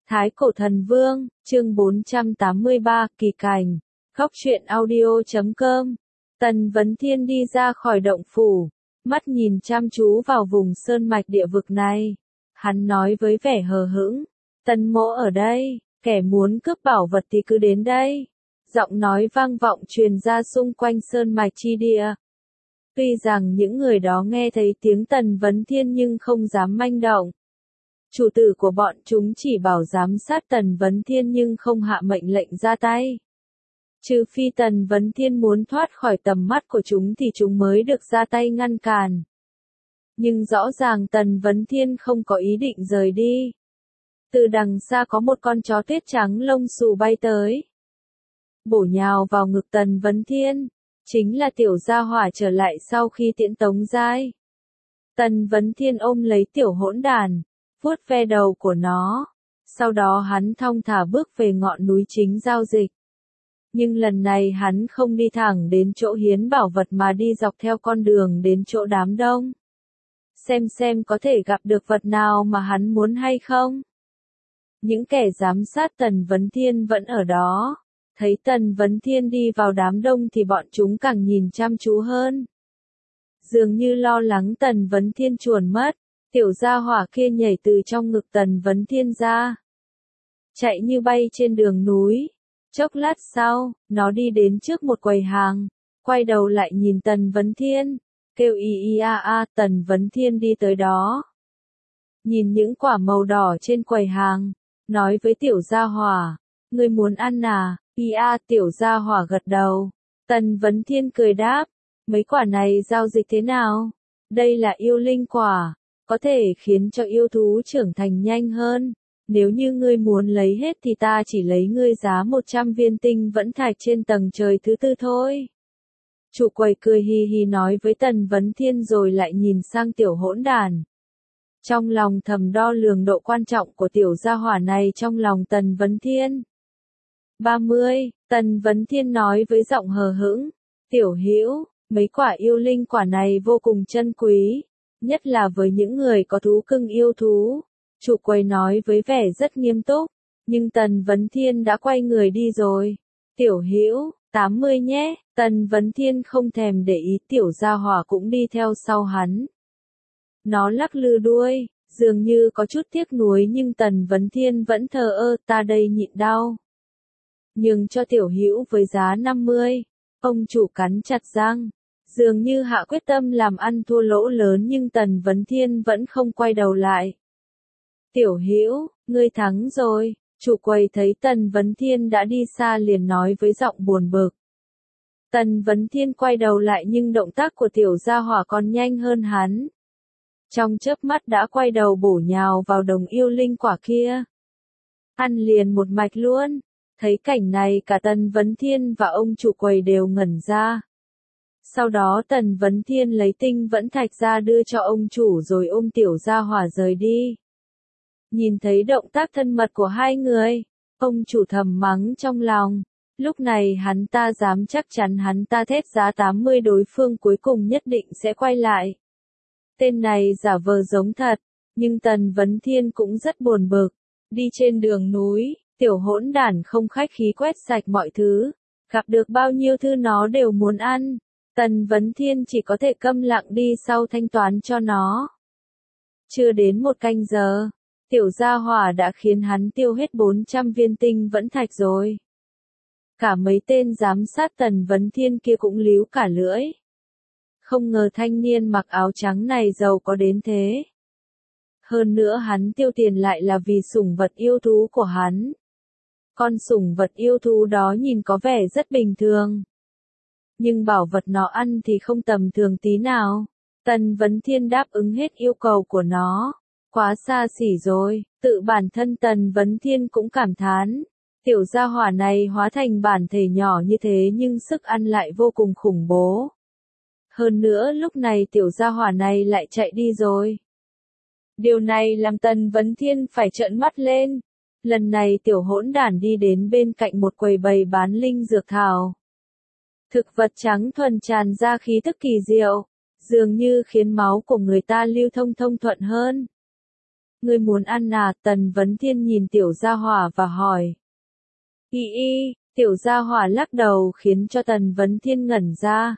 Thái Cổ Thần Vương, chương 483, kỳ cảnh. Góc truyện audio.com. Tần Vấn Thiên đi ra khỏi động phủ, mắt nhìn chăm chú vào vùng sơn mạch địa vực này. Hắn nói với vẻ hờ hững, Tần mỗ ở đây, kẻ muốn cướp bảo vật thì cứ đến đây. Giọng nói vang vọng truyền ra xung quanh sơn mạch chi địa. Tuy rằng những người đó nghe thấy tiếng Tần Vấn Thiên nhưng không dám manh động. Chủ tử của bọn chúng chỉ bảo giám sát Tần Vấn Thiên nhưng không hạ mệnh lệnh ra tay. Trừ phi Tần Vấn Thiên muốn thoát khỏi tầm mắt của chúng thì chúng mới được ra tay ngăn cản. Nhưng rõ ràng Tần Vấn Thiên không có ý định rời đi. Từ đằng xa có một con chó tuyết trắng lông xù bay tới. Bổ nhào vào ngực Tần Vấn Thiên. Chính là tiểu gia hỏa trở lại sau khi tiễn Tống Giai. Tần Vấn Thiên ôm lấy tiểu hỗn đàn, vuốt ve đầu của nó. Sau đó hắn thong thả bước về ngọn núi chính giao dịch. Nhưng lần này hắn không đi thẳng đến chỗ hiến bảo vật mà đi dọc theo con đường đến chỗ đám đông. Xem có thể gặp được vật nào mà hắn muốn hay không. Những kẻ giám sát Tần Vấn Thiên vẫn ở đó. Thấy Tần Vấn Thiên đi vào đám đông thì bọn chúng càng nhìn chăm chú hơn. Dường như lo lắng Tần Vấn Thiên chuồn mất, tiểu gia hỏa kia nhảy từ trong ngực Tần Vấn Thiên ra. Chạy như bay trên đường núi. Chốc lát sau, nó đi đến trước một quầy hàng, quay đầu lại nhìn Tần Vấn Thiên, kêu y a a. Tần Vấn Thiên đi tới đó. Nhìn những quả màu đỏ trên quầy hàng, nói với tiểu gia hỏa, ngươi muốn ăn à? Tiểu gia hỏa gật đầu. Tần Vấn Thiên cười đáp, mấy quả này giao dịch thế nào? Đây là yêu linh quả, có thể khiến cho yêu thú trưởng thành nhanh hơn. Nếu như ngươi muốn lấy hết thì ta chỉ lấy ngươi giá 100 viên tinh vẫn thạch trên tầng trời thứ tư thôi. Chủ quầy cười hi hi nói với Tần Vấn Thiên rồi lại nhìn sang tiểu hỗn đàn. Trong lòng thầm đo lường độ quan trọng của tiểu gia hỏa này trong lòng Tần Vấn Thiên. 30, Tần Vấn Thiên nói với giọng hờ hững, tiểu hữu, mấy quả yêu linh quả này vô cùng chân quý, nhất là với những người có thú cưng yêu thú. Chủ quầy nói với vẻ rất nghiêm túc, nhưng Tần Vấn Thiên đã quay người đi rồi. Tiểu hữu, 80 nhé. Tần Vấn Thiên không thèm để ý, tiểu gia hỏa cũng đi theo sau hắn. Nó lắc lư đuôi, dường như có chút tiếc nuối nhưng Tần Vấn Thiên vẫn thờ ơ, ta đây nhịn đau. Nhưng cho tiểu hữu với giá 50. Ông chủ cắn chặt răng, dường như hạ quyết tâm làm ăn thua lỗ lớn nhưng Tần Vấn Thiên vẫn không quay đầu lại. Tiểu hữu, ngươi thắng rồi. Chủ quầy thấy Tần Vấn Thiên đã đi xa liền nói với giọng buồn bực. Tần Vấn Thiên quay đầu lại nhưng động tác của tiểu gia hỏa còn nhanh hơn hắn. Trong chớp mắt đã quay đầu bổ nhào vào đồng yêu linh quả kia. Ăn liền một mạch luôn. Thấy cảnh này cả Tần Vấn Thiên và ông chủ quầy đều ngẩn ra. Sau đó Tần Vấn Thiên lấy tinh vẫn thạch ra đưa cho ông chủ rồi ôm tiểu gia hỏa rời đi. Nhìn thấy động tác thân mật của hai người, ông chủ thầm mắng trong lòng. Lúc này hắn ta dám chắc chắn hắn ta thét giá 80 đối phương cuối cùng nhất định sẽ quay lại. Tên này giả vờ giống thật, nhưng Tần Vấn Thiên cũng rất buồn bực. Đi trên đường núi, tiểu hỗn đản không khách khí quét sạch mọi thứ. Gặp được bao nhiêu thứ nó đều muốn ăn. Tần Vấn Thiên chỉ có thể câm lặng đi sau thanh toán cho nó. Chưa đến một canh giờ. Tiểu gia hỏa đã khiến hắn tiêu hết 400 viên tinh vẫn thạch rồi. Cả mấy tên giám sát Tần Vấn Thiên kia cũng líu cả lưỡi. Không ngờ thanh niên mặc áo trắng này giàu có đến thế. Hơn nữa hắn tiêu tiền lại là vì sủng vật yêu thú của hắn. Con sủng vật yêu thú đó nhìn có vẻ rất bình thường. Nhưng bảo vật nó ăn thì không tầm thường tí nào. Tần Vấn Thiên đáp ứng hết yêu cầu của nó. Quá xa xỉ rồi, tự bản thân Tần Vấn Thiên cũng cảm thán. Tiểu gia hỏa này hóa thành bản thể nhỏ như thế nhưng sức ăn lại vô cùng khủng bố. Hơn nữa lúc này tiểu gia hỏa này lại chạy đi rồi. Điều này làm Tần Vấn Thiên phải trợn mắt lên. Lần này tiểu hỗn đản đi đến bên cạnh một quầy bày bán linh dược thảo. Thực vật trắng thuần tràn ra khí tức kỳ diệu, dường như khiến máu của người ta lưu thông thuận hơn. Ngươi muốn ăn à? Tần Vấn Thiên nhìn tiểu gia hỏa và hỏi. Tiểu gia hỏa lắc đầu khiến cho Tần Vấn Thiên ngẩn ra.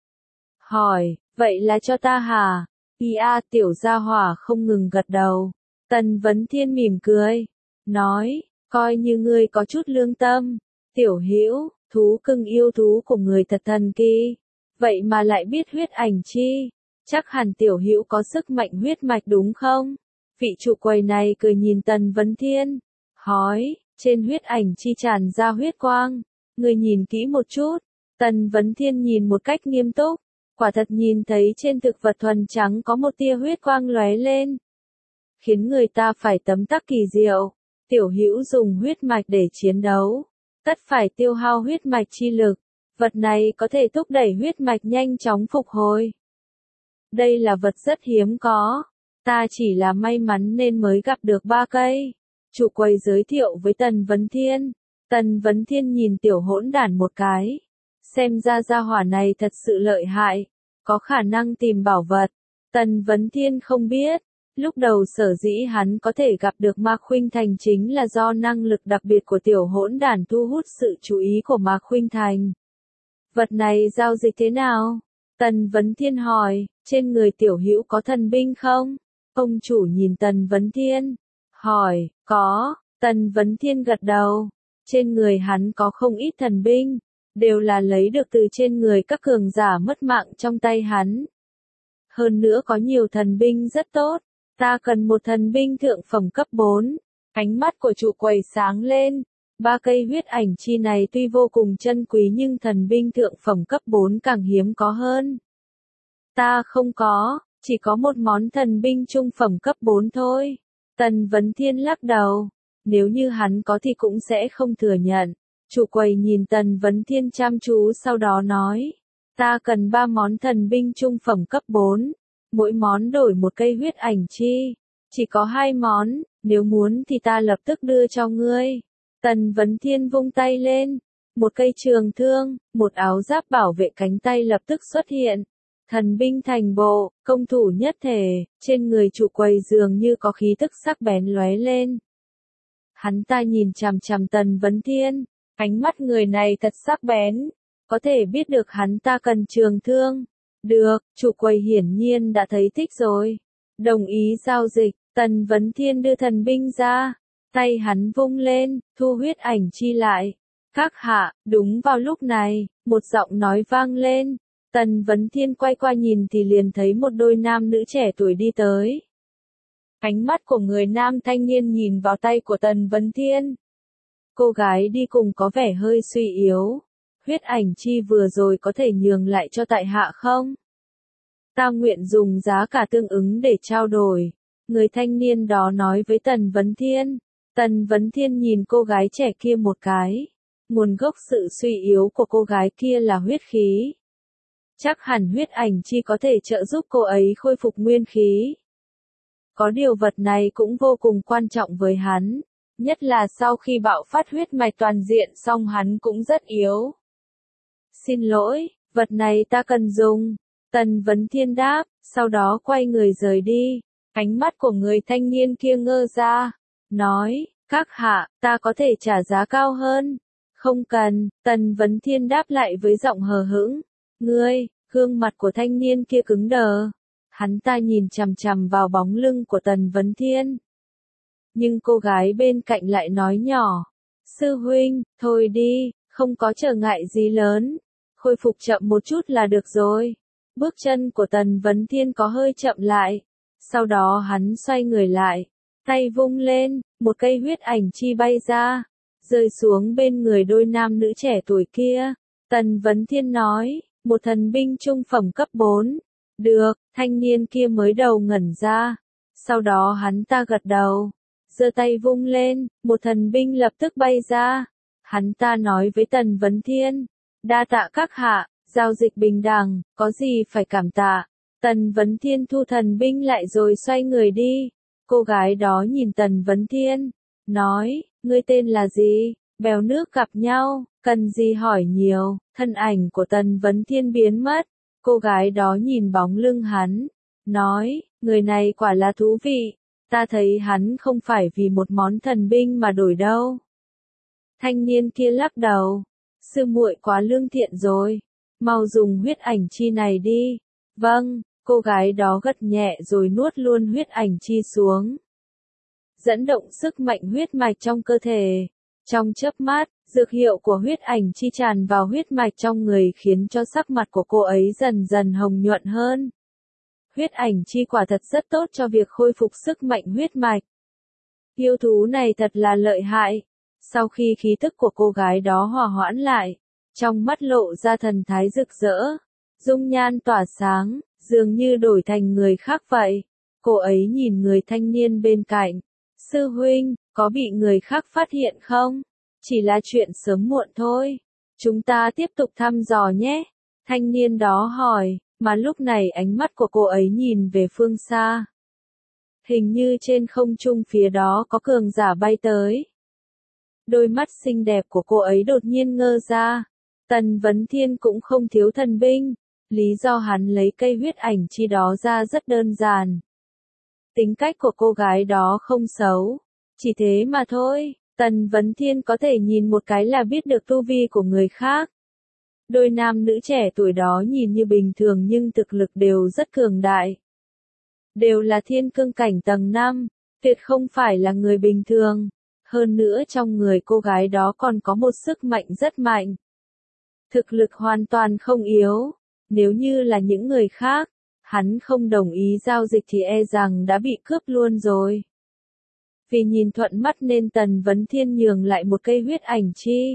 Hỏi, vậy là cho ta hả? Tiểu gia hỏa không ngừng gật đầu. Tần Vấn Thiên mỉm cười, nói, coi như ngươi có chút lương tâm. Tiểu Hữu, thú cưng yêu thú của người thật thần kỳ. Vậy mà lại biết huyết ảnh chi. Chắc hẳn Tiểu Hữu có sức mạnh huyết mạch đúng không? Vị trụ quầy này cười nhìn Tần Vấn Thiên, hỏi, trên huyết ảnh chi tràn ra huyết quang. Ngươi nhìn kỹ một chút. Tần Vấn Thiên nhìn một cách nghiêm túc. Quả thật nhìn thấy trên thực vật thuần trắng có một tia huyết quang lóe lên, khiến người ta phải tấm tắc kỳ diệu. Tiểu Hữu dùng huyết mạch để chiến đấu, tất phải tiêu hao huyết mạch chi lực. Vật này có thể thúc đẩy huyết mạch nhanh chóng phục hồi. Đây là vật rất hiếm có. Ta chỉ là may mắn nên mới gặp được 3 cây. Chủ quầy giới thiệu với Tần Vấn Thiên. Tần Vấn Thiên nhìn tiểu hỗn đản một cái. Xem ra gia hỏa này thật sự lợi hại, có khả năng tìm bảo vật. Tần Vấn Thiên không biết, lúc đầu sở dĩ hắn có thể gặp được Mạc Khuynh Thành chính là do năng lực đặc biệt của tiểu hỗn đản thu hút sự chú ý của Mạc Khuynh Thành. Vật này giao dịch thế nào? Tần Vấn Thiên hỏi, trên người Tiểu Hữu có thần binh không? Ông chủ nhìn Tần Vấn Thiên, hỏi, có. Tần Vấn Thiên gật đầu, trên người hắn có không ít thần binh, đều là lấy được từ trên người các cường giả mất mạng trong tay hắn. Hơn nữa có nhiều thần binh rất tốt, ta cần một thần binh thượng phẩm cấp 4. Ánh mắt của chủ quầy sáng lên, 3 cây huyết ảnh chi này tuy vô cùng chân quý nhưng thần binh thượng phẩm cấp 4 càng hiếm có hơn. Ta không có, chỉ có một món thần binh trung phẩm cấp 4 thôi. Tần Vấn Thiên lắc đầu, nếu như hắn có thì cũng sẽ không thừa nhận. Chủ quầy nhìn Tần Vấn Thiên chăm chú sau đó nói, ta cần 3 món thần binh trung phẩm cấp 4, mỗi món đổi một cây huyết ảnh chi, chỉ có 2 món, nếu muốn thì ta lập tức đưa cho ngươi. Tần Vấn Thiên vung tay lên, một cây trường thương, một áo giáp bảo vệ cánh tay lập tức xuất hiện. Thần binh thành bộ, công thủ nhất thể, trên người chủ quầy dường như có khí tức sắc bén lóe lên. Hắn ta nhìn chằm chằm Tần Vấn Thiên, ánh mắt người này thật sắc bén, có thể biết được hắn ta cần trường thương. Được, chủ quầy hiển nhiên đã thấy thích rồi. Đồng ý giao dịch, Tần Vấn Thiên đưa thần binh ra, tay hắn vung lên, thu huyết ảnh chi lại. Các hạ, đúng vào lúc này, một giọng nói vang lên. Tần Vấn Thiên quay qua nhìn thì liền thấy một đôi nam nữ trẻ tuổi đi tới. Ánh mắt của người nam thanh niên nhìn vào tay của Tần Vấn Thiên. Cô gái đi cùng có vẻ hơi suy yếu. Huyết ảnh chi vừa rồi có thể nhường lại cho tại hạ không? Ta nguyện dùng giá cả tương ứng để trao đổi. Người thanh niên đó nói với Tần Vấn Thiên. Tần Vấn Thiên nhìn cô gái trẻ kia một cái. Nguồn gốc sự suy yếu của cô gái kia là huyết khí. Chắc hẳn huyết ảnh chi có thể trợ giúp cô ấy khôi phục nguyên khí. Có điều vật này cũng vô cùng quan trọng với hắn. Nhất là sau khi bạo phát huyết mạch toàn diện xong hắn cũng rất yếu. Xin lỗi, vật này ta cần dùng. Tần Vấn Thiên đáp, sau đó quay người rời đi. Ánh mắt của người thanh niên kia ngơ ra. Nói, các hạ, ta có thể trả giá cao hơn. Không cần, Tần Vấn Thiên đáp lại với giọng hờ hững. Ngươi, gương mặt của thanh niên kia cứng đờ. Hắn ta nhìn chằm chằm vào bóng lưng của Tần Vấn Thiên. Nhưng cô gái bên cạnh lại nói nhỏ. Sư huynh, thôi đi, không có trở ngại gì lớn. Khôi phục chậm một chút là được rồi. Bước chân của Tần Vấn Thiên có hơi chậm lại. Sau đó hắn xoay người lại. Tay vung lên, một cây huyết ảnh chi bay ra. Rơi xuống bên người đôi nam nữ trẻ tuổi kia. Tần Vấn Thiên nói, một thần binh trung phẩm cấp 4. Được, thanh niên kia mới đầu ngẩn ra. Sau đó hắn ta gật đầu. Giơ tay vung lên, một thần binh lập tức bay ra. Hắn ta nói với Tần Vấn Thiên. Đa tạ các hạ, giao dịch bình đẳng, có gì phải cảm tạ. Tần Vấn Thiên thu thần binh lại rồi xoay người đi. Cô gái đó nhìn Tần Vấn Thiên. Nói, ngươi tên là gì? Bèo nước gặp nhau, cần gì hỏi nhiều. Thân ảnh của Tần Vấn Thiên biến mất. Cô gái đó nhìn bóng lưng hắn. Nói, người này quả là thú vị. Ta thấy hắn không phải vì một món thần binh mà đổi đâu. Thanh niên kia lắc đầu. Sư muội quá lương thiện rồi. Mau dùng huyết ảnh chi này đi. Vâng, cô gái đó gật nhẹ rồi nuốt luôn huyết ảnh chi xuống. Dẫn động sức mạnh huyết mạch trong cơ thể. Trong chớp mắt, dược hiệu của huyết ảnh chi tràn vào huyết mạch trong người khiến cho sắc mặt của cô ấy dần dần hồng nhuận hơn. Huyết ảnh chi quả thật rất tốt cho việc khôi phục sức mạnh huyết mạch. Yêu thú này thật là lợi hại. Sau khi khí tức của cô gái đó hòa hoãn lại, trong mắt lộ ra thần thái rực rỡ, dung nhan tỏa sáng, dường như đổi thành người khác vậy. Cô ấy nhìn người thanh niên bên cạnh. Sư huynh, có bị người khác phát hiện không? Chỉ là chuyện sớm muộn thôi. Chúng ta tiếp tục thăm dò nhé. Thanh niên đó hỏi, mà lúc này ánh mắt của cô ấy nhìn về phương xa. Hình như trên không trung phía đó có cường giả bay tới. Đôi mắt xinh đẹp của cô ấy đột nhiên ngơ ra. Tần Vấn Thiên cũng không thiếu thần binh. Lý do hắn lấy cây huyết ảnh chi đó ra rất đơn giản. Tính cách của cô gái đó không xấu. Chỉ thế mà thôi. Tần Vấn Thiên có thể nhìn một cái là biết được tu vi của người khác. Đôi nam nữ trẻ tuổi đó nhìn như bình thường nhưng thực lực đều rất cường đại. Đều là thiên cương cảnh tầng 5, tuyệt không phải là người bình thường. Hơn nữa trong người cô gái đó còn có một sức mạnh rất mạnh. Thực lực hoàn toàn không yếu. Nếu như là những người khác, hắn không đồng ý giao dịch thì e rằng đã bị cướp luôn rồi. Vì nhìn thuận mắt nên Tần Vấn Thiên nhường lại một cây huyết ảnh chi.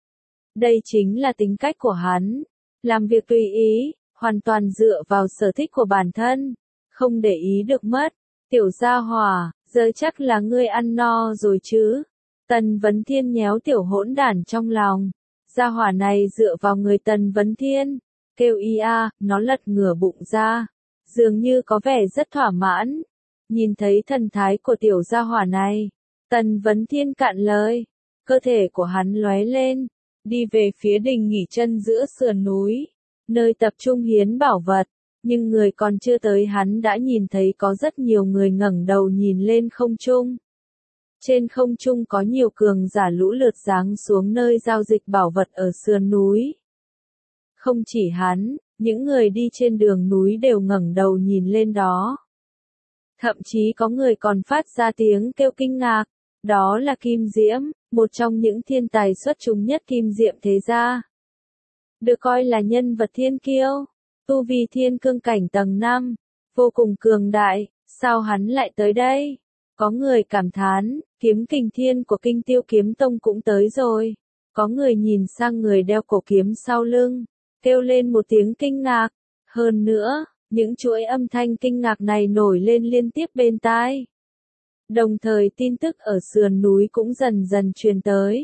Đây chính là tính cách của hắn. Làm việc tùy ý, hoàn toàn dựa vào sở thích của bản thân. Không để ý được mất. Tiểu gia hỏa, giờ chắc là ngươi ăn no rồi chứ. Tần Vấn Thiên nhéo tiểu hỗn đản trong lòng. Gia hỏa này dựa vào người Tần Vấn Thiên. Kêu ia, nó lật ngửa bụng ra. Dường như có vẻ rất thỏa mãn. Nhìn thấy thần thái của tiểu gia hỏa này. Tần Vấn Thiên cạn lời. Cơ thể của hắn lóe lên. Đi về phía đình nghỉ chân giữa sườn núi. Nơi tập trung hiến bảo vật. Nhưng người còn chưa tới hắn đã nhìn thấy có rất nhiều người ngẩng đầu nhìn lên không trung. Trên không trung có nhiều cường giả lũ lượt giáng xuống nơi giao dịch bảo vật ở sườn núi. Không chỉ hắn, những người đi trên đường núi đều ngẩng đầu nhìn lên đó. Thậm chí có người còn phát ra tiếng kêu kinh ngạc. Đó là Kim Diễm, một trong những thiên tài xuất chúng nhất Kim Diệm thế gia. Được coi là nhân vật thiên kiêu. Tu vi thiên cương cảnh tầng 5, vô cùng cường đại, sao hắn lại tới đây? Có người cảm thán, kiếm kình thiên của Kinh Tiêu Kiếm Tông cũng tới rồi. Có người nhìn sang người đeo cổ kiếm sau lưng, kêu lên một tiếng kinh ngạc. Hơn nữa, những chuỗi âm thanh kinh ngạc này nổi lên liên tiếp bên tai. Đồng thời tin tức ở sườn núi cũng dần dần truyền tới.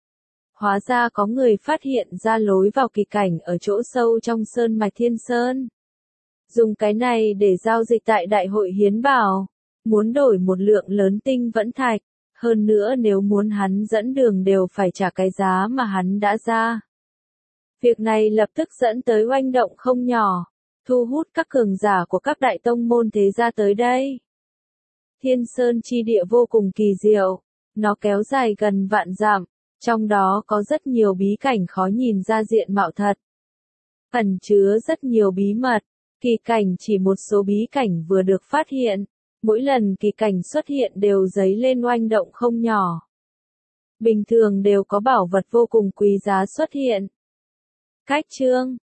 Hóa ra có người phát hiện ra lối vào kỳ cảnh ở chỗ sâu trong sơn mạch Thiên Sơn. Dùng cái này để giao dịch tại đại hội hiến bảo. Muốn đổi một lượng lớn tinh vẫn thạch. Hơn nữa nếu muốn hắn dẫn đường đều phải trả cái giá mà hắn đã ra. Việc này lập tức dẫn tới oanh động không nhỏ. Thu hút các cường giả của các đại tông môn thế gia tới đây. Thiên Sơn chi địa vô cùng kỳ diệu. Nó kéo dài gần vạn dặm. Trong đó có rất nhiều bí cảnh khó nhìn ra diện mạo thật. Ẩn chứa rất nhiều bí mật. Kỳ cảnh chỉ một số bí cảnh vừa được phát hiện. Mỗi lần kỳ cảnh xuất hiện đều dấy lên oanh động không nhỏ. Bình thường đều có bảo vật vô cùng quý giá xuất hiện. Cách chương